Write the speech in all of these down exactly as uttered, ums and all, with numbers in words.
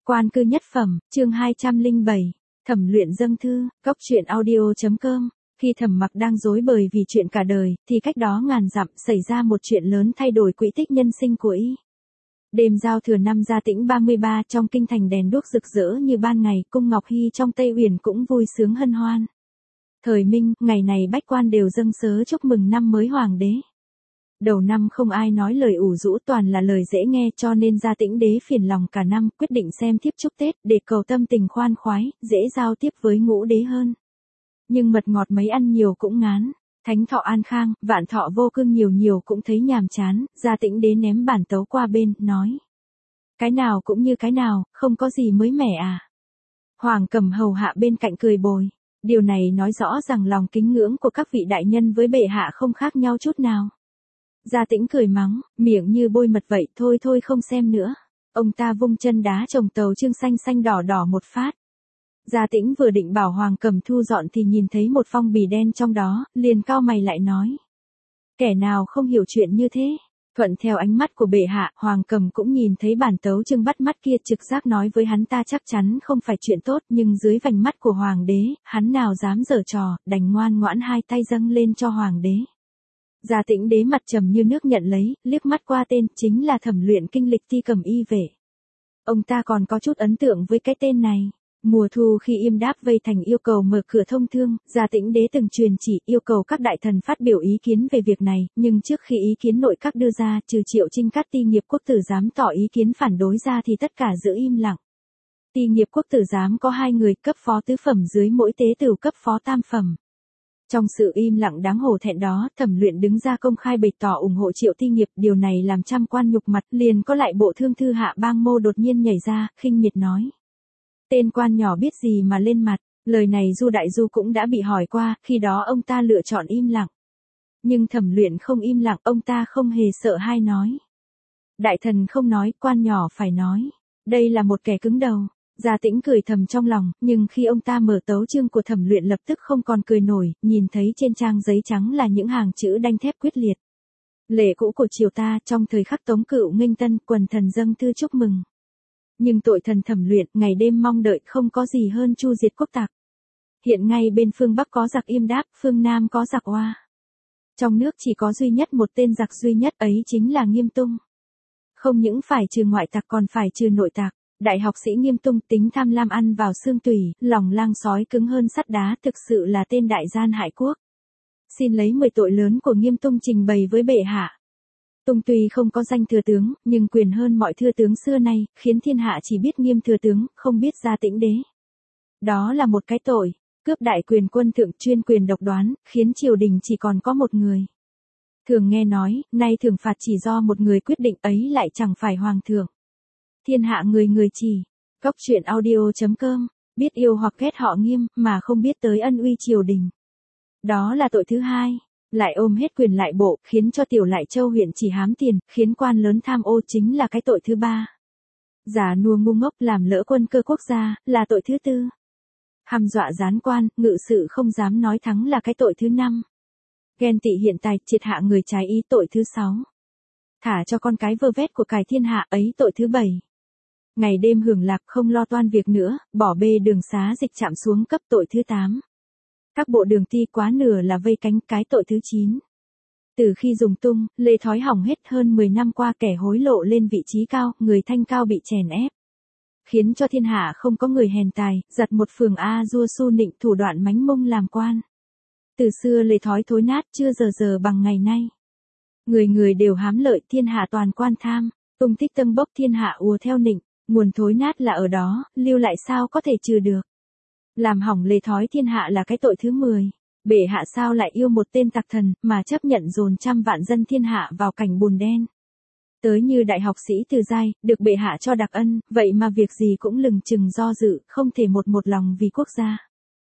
Quan cư nhất phẩm, chương hai trăm lẻ bảy, Thẩm Luyện dâng thư, góc truyện audio chấm com. Khi Thẩm Mặc đang rối bời vì chuyện cả đời, thì cách đó ngàn dặm xảy ra một chuyện lớn thay đổi quỹ tích nhân sinh của y. Đêm giao thừa năm Gia Tĩnh ba mươi ba, trong kinh thành đèn đuốc rực rỡ như ban ngày, cung Ngọc Hy trong Tây Uyển cũng vui sướng hân hoan. Thời Minh, ngày này bách quan đều dâng sớ chúc mừng năm mới hoàng đế. Đầu năm không ai nói lời ủ rũ, toàn là lời dễ nghe, cho nên Gia Tĩnh đế phiền lòng cả năm, quyết định xem thiếp chúc Tết để cầu tâm tình khoan khoái, dễ giao tiếp với ngũ đế hơn. Nhưng mật ngọt mấy ăn nhiều cũng ngán, thánh thọ an khang, vạn thọ vô cương nhiều nhiều cũng thấy nhàm chán. Gia Tĩnh đế ném bản tấu qua bên, nói: cái nào cũng như cái nào, không có gì mới mẻ à. Hoàng Cầm hầu hạ bên cạnh cười bồi. Điều này nói rõ rằng lòng kính ngưỡng của các vị đại nhân với bệ hạ không khác nhau chút nào. Gia Tĩnh cười mắng, miệng như bôi mật vậy, thôi thôi không xem nữa. Ông ta vung chân đá chồng tàu chương xanh xanh đỏ đỏ một phát. Gia Tĩnh vừa định bảo Hoàng Cầm thu dọn thì nhìn thấy một phong bì đen trong đó, liền cau mày lại nói: kẻ nào không hiểu chuyện như thế. Thuận theo ánh mắt của bệ hạ, Hoàng Cầm cũng nhìn thấy bản tấu chương bắt mắt kia, trực giác nói với hắn ta chắc chắn không phải chuyện tốt, nhưng dưới vành mắt của hoàng đế, hắn nào dám giở trò, đành ngoan ngoãn hai tay dâng lên cho hoàng đế. Gia Tĩnh đế mặt trầm như nước nhận lấy, liếc mắt qua tên, chính là Thẩm Luyện kinh lịch ti cầm y vệ. Ông ta còn có chút ấn tượng với cái tên này. Mùa thu khi Yêm Đáp vây thành yêu cầu mở cửa thông thương, Gia Tĩnh đế từng truyền chỉ yêu cầu các đại thần phát biểu ý kiến về việc này, nhưng trước khi ý kiến nội các đưa ra, trừ Triệu Trinh Cát Ti Nghiệp Quốc Tử Giám tỏ ý kiến phản đối ra thì tất cả giữ im lặng. Ti Nghiệp Quốc Tử Giám có hai người, cấp phó tứ phẩm dưới mỗi tế tửu cấp phó tam phẩm. Trong sự im lặng đáng hổ thẹn đó, Thẩm Luyện đứng ra công khai bày tỏ ủng hộ Triệu Ti Nghiệp, điều này làm trăm quan nhục mặt, liền có lại bộ thương thư Hạ Bang Mô đột nhiên nhảy ra, khinh miệt nói: tên quan nhỏ biết gì mà lên mặt. Lời này Du Đại Du cũng đã bị hỏi qua, khi đó ông ta lựa chọn im lặng. Nhưng Thẩm Luyện không im lặng, ông ta không hề sợ hai nói: đại thần không nói, quan nhỏ phải nói. Đây là một kẻ cứng đầu. Gia Tĩnh cười thầm trong lòng, nhưng khi ông ta mở tấu chương của Thẩm Luyện lập tức không còn cười nổi, nhìn thấy trên trang giấy trắng là những hàng chữ đanh thép quyết liệt. Lệ cũ của triều ta, trong thời khắc Tống Cựu nghênh tân, quần thần dâng thư chúc mừng. Nhưng tội thần Thẩm Luyện, ngày đêm mong đợi không có gì hơn chu diệt quốc tặc. Hiện ngay bên phương Bắc có giặc Yêm Đáp, phương Nam có giặc Oa. Trong nước chỉ có duy nhất một tên giặc duy nhất, ấy chính là Nghiêm Tung. Không những phải trừ ngoại tặc còn phải trừ nội tặc. Đại học sĩ Nghiêm Tung tính tham lam ăn vào xương tủy, lòng lang sói cứng hơn sắt đá, thực sự là tên đại gian hại quốc. Xin lấy mười tội lớn của Nghiêm Tung trình bày với bệ hạ. Tung tuy không có danh thừa tướng, nhưng quyền hơn mọi thừa tướng xưa nay, khiến thiên hạ chỉ biết Nghiêm thừa tướng, không biết Gia Tĩnh đế. Đó là một cái tội, cướp đại quyền quân thượng, chuyên quyền độc đoán, khiến triều đình chỉ còn có một người. Thường nghe nói, nay thưởng phạt chỉ do một người quyết định, ấy lại chẳng phải hoàng thượng. Thiên hạ người người chỉ. Góc truyện audio chấm com. Biết yêu hoặc ghét họ Nghiêm, mà không biết tới ân uy triều đình. Đó là tội thứ hai. Lại ôm hết quyền lại bộ, khiến cho tiểu Lại Châu huyện chỉ hám tiền, khiến quan lớn tham ô, chính là cái tội thứ ba. Giả nua ngu ngốc làm lỡ quân cơ quốc gia, là tội thứ tư. Hăm dọa gián quan, ngự sự không dám nói thắng là cái tội thứ năm. Ghen tị hiện tài, triệt hạ người trái ý, tội thứ sáu. Thả cho con cái vơ vét của cải thiên hạ, ấy tội thứ bảy. Ngày đêm hưởng lạc không lo toan việc nữa, bỏ bê đường xá dịch chạm xuống cấp, tội thứ tám. Các bộ đường ti quá nửa là vây cánh, cái tội thứ chín. Từ khi dùng tung, lê thói hỏng hết, hơn mười năm qua kẻ hối lộ lên vị trí cao, người thanh cao bị chèn ép. Khiến cho thiên hạ không có người hèn tài, giật một phường A dua su nịnh, thủ đoạn mánh mông làm quan. Từ xưa lê thói thối nát, chưa giờ giờ bằng ngày nay. Người người đều hám lợi, thiên hạ toàn quan tham, tung tích tâng bốc, thiên hạ ùa theo nịnh. Nguồn thối nát là ở đó, lưu lại sao có thể trừ được. Làm hỏng lề thói thiên hạ là cái tội thứ mười. Bệ hạ sao lại yêu một tên tặc thần, mà chấp nhận dồn trăm vạn dân thiên hạ vào cảnh bùn đen. Tới như đại học sĩ Từ Giai, được bệ hạ cho đặc ân, vậy mà việc gì cũng lừng chừng do dự, không thể một một lòng vì quốc gia.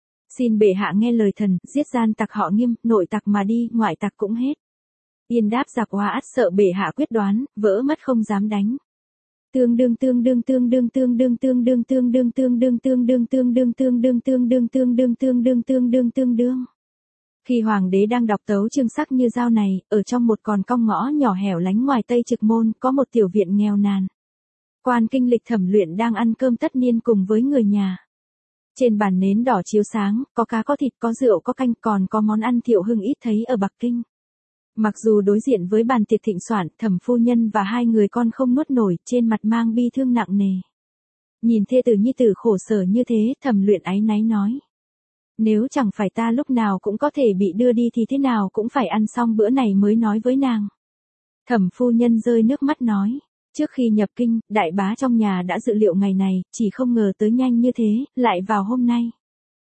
Xin bệ hạ nghe lời thần, giết gian tặc họ Nghiêm, nội tặc mà đi, ngoại tặc cũng hết. Yên Đáp giặc Oa ắt sợ bệ hạ quyết đoán, vỡ mất không dám đánh. Tương đương tương đương tương đương tương đương tương đương tương đương tương đương tương đương tương đương tương đương tương đương tương đương tương đương tương đương tương đương. Khi hoàng đế đang đọc tấu chương sắc như dao này, ở trong một con cong ngõ nhỏ hẻo lánh ngoài Tây Trực Môn, có một tiểu viện nghèo nàn. Quan kinh lịch Thẩm Luyện đang ăn cơm tất niên cùng với người nhà. Trên bàn nến đỏ chiếu sáng, có cá có thịt có rượu có canh, còn có món ăn Thiệu Hưng ít thấy ở Bắc Kinh. Mặc dù đối diện với bàn tiệc thịnh soạn, Thẩm phu nhân và hai người con không nuốt nổi, trên mặt mang bi thương nặng nề. Nhìn thê tử nhi tử khổ sở như thế, Thẩm Luyện áy náy nói. Nếu chẳng phải ta lúc nào cũng có thể bị đưa đi thì thế nào cũng phải ăn xong bữa này mới nói với nàng. Thẩm phu nhân rơi nước mắt nói. Trước khi nhập kinh, đại bá trong nhà đã dự liệu ngày này, chỉ không ngờ tới nhanh như thế, lại vào hôm nay.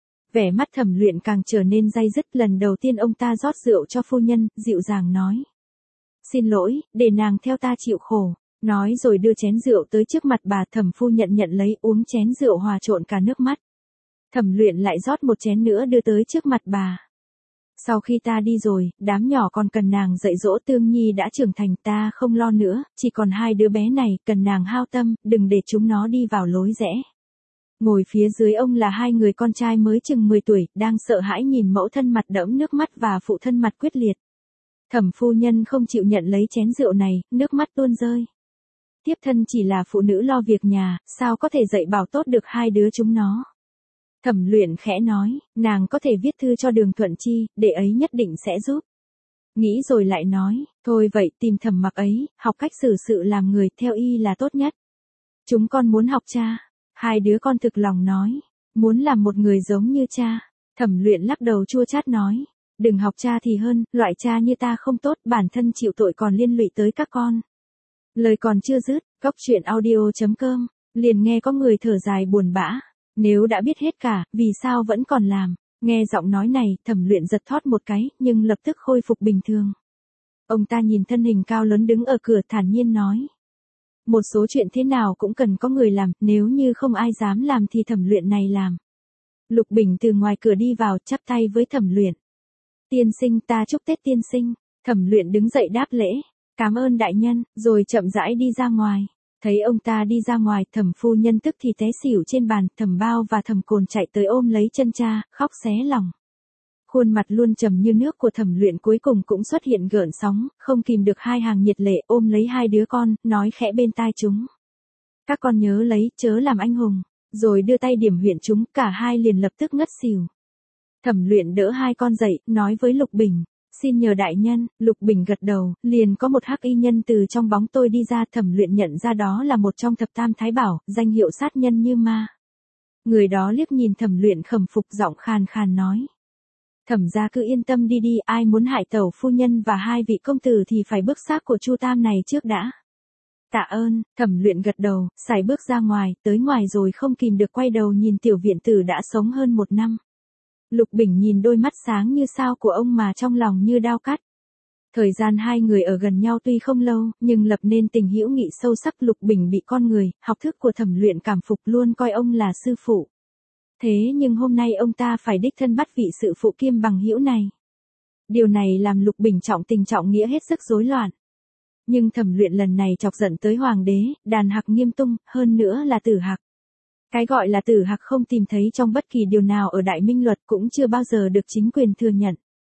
Vẻ mắt Thẩm Luyện càng trở nên day dứt, lần đầu tiên ông ta rót rượu cho phu nhân, dịu dàng nói. Xin lỗi, để nàng theo ta chịu khổ. Nói rồi đưa chén rượu tới trước mặt bà. Thẩm phu nhận nhận lấy, uống chén rượu hòa trộn cả nước mắt. Thẩm Luyện lại rót một chén nữa đưa tới trước mặt bà. Sau khi ta đi rồi, đám nhỏ còn cần nàng dạy dỗ. Tương Nhi đã trưởng thành, ta không lo nữa, chỉ còn hai đứa bé này, cần nàng hao tâm, đừng để chúng nó đi vào lối rẽ. Ngồi phía dưới ông là hai người con trai mới chừng mười tuổi, đang sợ hãi nhìn mẫu thân mặt đẫm nước mắt và phụ thân mặt quyết liệt. Thẩm phu nhân không chịu nhận lấy chén rượu này, nước mắt tuôn rơi. Tiếp thân chỉ là phụ nữ lo việc nhà, sao có thể dạy bảo tốt được hai đứa chúng nó. Thẩm Luyện khẽ nói, nàng có thể viết thư cho Đường Thuận Chi, để ấy nhất định sẽ giúp. Nghĩ rồi lại nói, thôi vậy tìm Thẩm Mặc ấy, học cách xử sự làm người, theo y là tốt nhất. Chúng con muốn học cha. Hai đứa con thực lòng nói, muốn làm một người giống như cha. Thẩm Luyện lắc đầu chua chát nói, đừng học cha thì hơn, loại cha như ta không tốt, bản thân chịu tội còn liên lụy tới các con. Lời còn chưa dứt, cốc truyện audio chấm com, liền nghe có người thở dài buồn bã. Nếu đã biết hết cả, vì sao vẫn còn làm? Nghe giọng nói này, Thẩm Luyện giật thót một cái, nhưng lập tức khôi phục bình thường. Ông ta nhìn thân hình cao lớn đứng ở cửa thản nhiên nói. Một số chuyện thế nào cũng cần có người làm, nếu như không ai dám làm thì Thẩm Luyện này làm. Lục Bình từ ngoài cửa đi vào, chắp tay với Thẩm Luyện. Tiên sinh, ta chúc Tết tiên sinh. Thẩm Luyện đứng dậy đáp lễ. Cảm ơn đại nhân, rồi chậm rãi đi ra ngoài. Thấy ông ta đi ra ngoài, Thẩm phu nhân tức thì té xỉu trên bàn. Thẩm Bao và Thẩm Cồn chạy tới ôm lấy chân cha, khóc xé lòng. Khuôn mặt luôn trầm như nước của Thẩm Luyện cuối cùng cũng xuất hiện gợn sóng, không kìm được hai hàng nhiệt lệ, ôm lấy hai đứa con, nói khẽ bên tai chúng. Các con nhớ lấy, chớ làm anh hùng. Rồi đưa tay điểm huyệt chúng, cả hai liền lập tức ngất xỉu. Thẩm Luyện đỡ hai con dậy, nói với Lục Bình. Xin nhờ đại nhân. Lục Bình gật đầu, liền có một hắc y nhân từ trong bóng tối đi ra. Thẩm Luyện nhận ra đó là một trong thập tam thái bảo, danh hiệu sát nhân như ma. Người đó liếc nhìn Thẩm Luyện khẩm phục, giọng khàn khàn nói. Thẩm gia cứ yên tâm đi đi, ai muốn hại tẩu phu nhân và hai vị công tử thì phải bước xác của Chu Tam này trước đã. Tạ ơn. Thẩm Luyện gật đầu, sải bước ra ngoài, tới ngoài rồi không kìm được quay đầu nhìn tiểu viện tử đã sống hơn một năm. Lục Bình nhìn đôi mắt sáng như sao của ông mà trong lòng như đao cắt. Thời gian hai người ở gần nhau tuy không lâu, nhưng lập nên tình hữu nghị sâu sắc. Lục Bình bị con người, học thức của Thẩm Luyện cảm phục, luôn coi ông là sư phụ. Thế nhưng hôm nay ông ta phải đích thân bắt vị sự phụ kiêm bằng hữu này. Điều này làm Lục Bình trọng tình trọng nghĩa hết sức rối loạn. Nhưng Thẩm Luyện lần này chọc giận tới hoàng đế, Đàn Hạc Nghiêm Tung, hơn nữa là Tử Hạc. Cái gọi là Tử Hạc không tìm thấy trong bất kỳ điều nào ở Đại Minh Luật, cũng chưa bao giờ được chính quyền thừa nhận.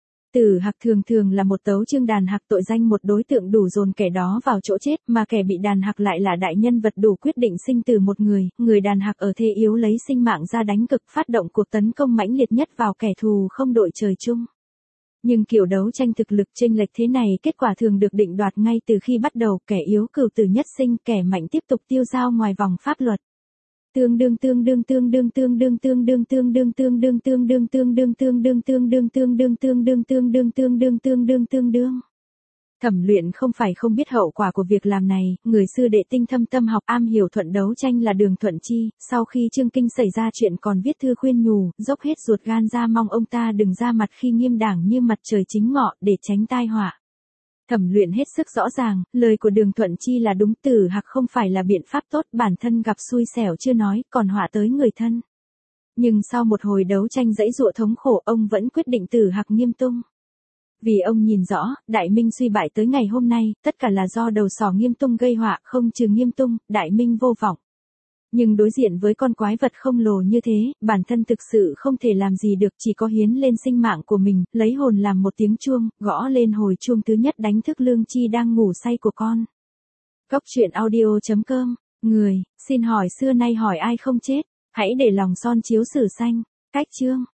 Tử Hạc thường thường là một tấu chương Đàn Hạc tội danh một đối tượng đủ dồn kẻ đó vào chỗ chết, mà kẻ bị Đàn Hạc lại là đại nhân vật đủ quyết định sinh tử một người. Người Đàn Hạc ở thế yếu lấy sinh mạng ra đánh cực, phát động cuộc tấn công mãnh liệt nhất vào kẻ thù không đội trời chung. Nhưng kiểu đấu tranh thực lực chênh lệch thế này, kết quả thường được định đoạt ngay từ khi bắt đầu. Kẻ yếu cửu tử nhất sinh, kẻ mạnh tiếp tục tiêu dao ngoài vòng pháp luật. Tương đương tương đương tương đương tương đương tương đương tương đương tương đương tương đương tương đương tương đương tương đương tương đương tương đương tương đương tương đương tương đương tương đương. Thẩm Luyện không phải không biết hậu quả của việc làm này, người sư đệ tinh thâm tâm học am hiểu thuận đấu tranh là Đường Thuận Chi, sau khi Trương Kinh xảy ra chuyện còn viết thư khuyên nhủ, dốc hết ruột gan ra mong ông ta đừng ra mặt khi nghiêm đảng như mặt trời chính ngọ, để tránh tai họa. Thẩm Luyện hết sức rõ ràng, lời của Đường Thuận Chi là đúng, Tử Hạc không phải là biện pháp tốt, bản thân gặp xui xẻo chưa nói, còn họa tới người thân. Nhưng sau một hồi đấu tranh dãy dụa thống khổ, ông vẫn quyết định Tử Hạc Nghiêm Tung. Vì ông nhìn rõ, Đại Minh suy bại tới ngày hôm nay, tất cả là do đầu sỏ Nghiêm Tung gây họa, không trừ Nghiêm Tung, Đại Minh vô vọng. Nhưng đối diện với con quái vật không lồ như thế, bản thân thực sự không thể làm gì được, chỉ có hiến lên sinh mạng của mình, lấy hồn làm một tiếng chuông, gõ lên hồi chuông thứ nhất đánh thức Lương Chi đang ngủ say của con. cốc truyện audio chấm com Người, xin hỏi xưa nay hỏi ai không chết, hãy để lòng son chiếu sử xanh. Cách chương